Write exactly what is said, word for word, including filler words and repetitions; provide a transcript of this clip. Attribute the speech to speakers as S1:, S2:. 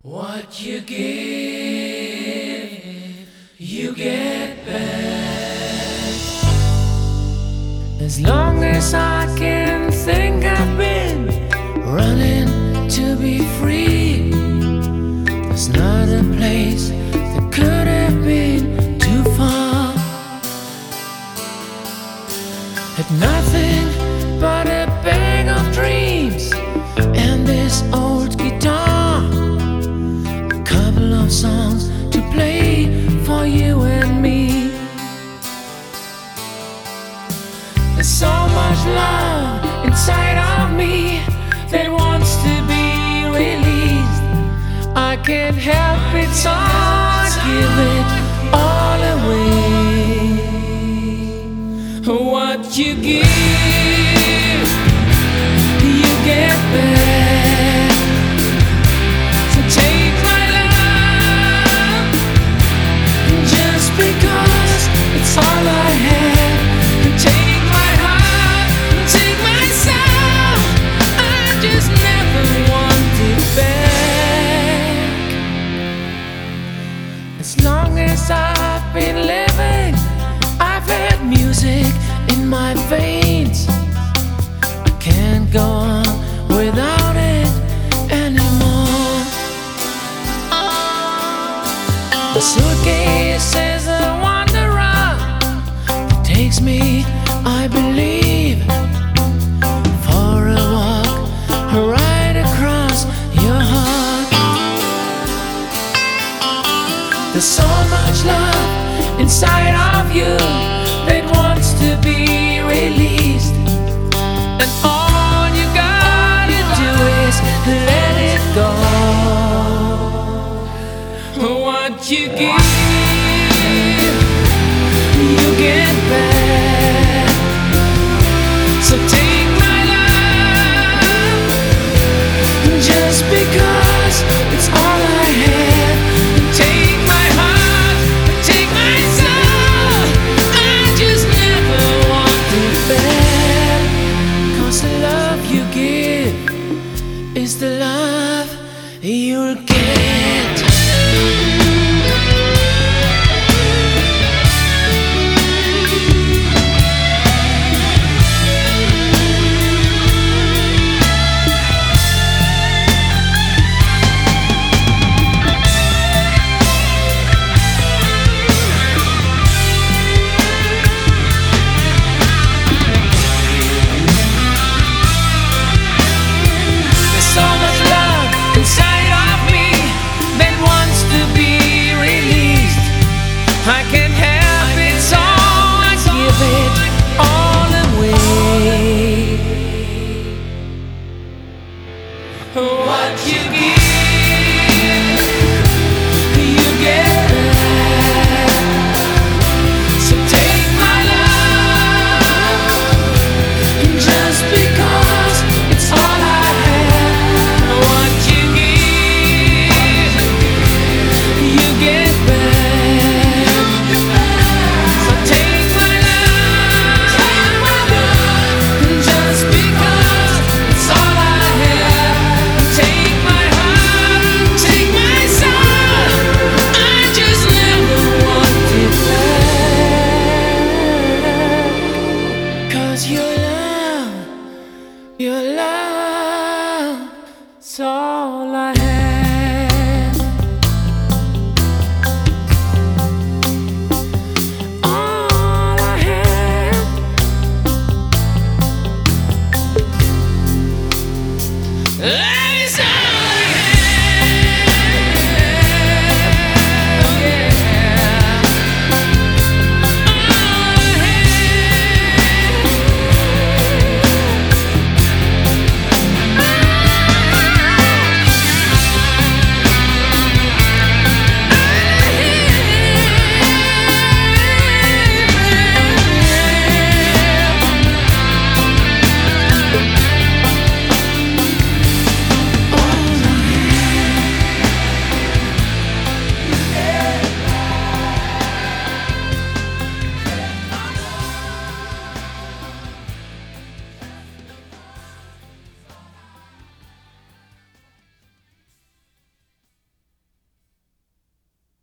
S1: What you give, you get back. As long as I can think, I've been running to be free. There's not a place that could have been too far. Had nothing but a bag of dreams and this old guitar. Songs to play for you and me. There's so much love inside of me that wants to be released. I can't help it, so I give it all away. What you give, you get back. So take my because it's all I have. And take my heart, and take my soul. I just never want it back. As long as I've been living, I've had music in my veins. I can't go on without it anymore. The suitcase is a wanderer that takes me, I believe, for a walk right across your heart. There's so much love inside of you that wants to be released, and all you gotta do is let it go. What you give, you get back. So take my love, just because it's all I have. Take my heart, take my soul. I just never want it back. 'Cause the love you give is the love you'll get.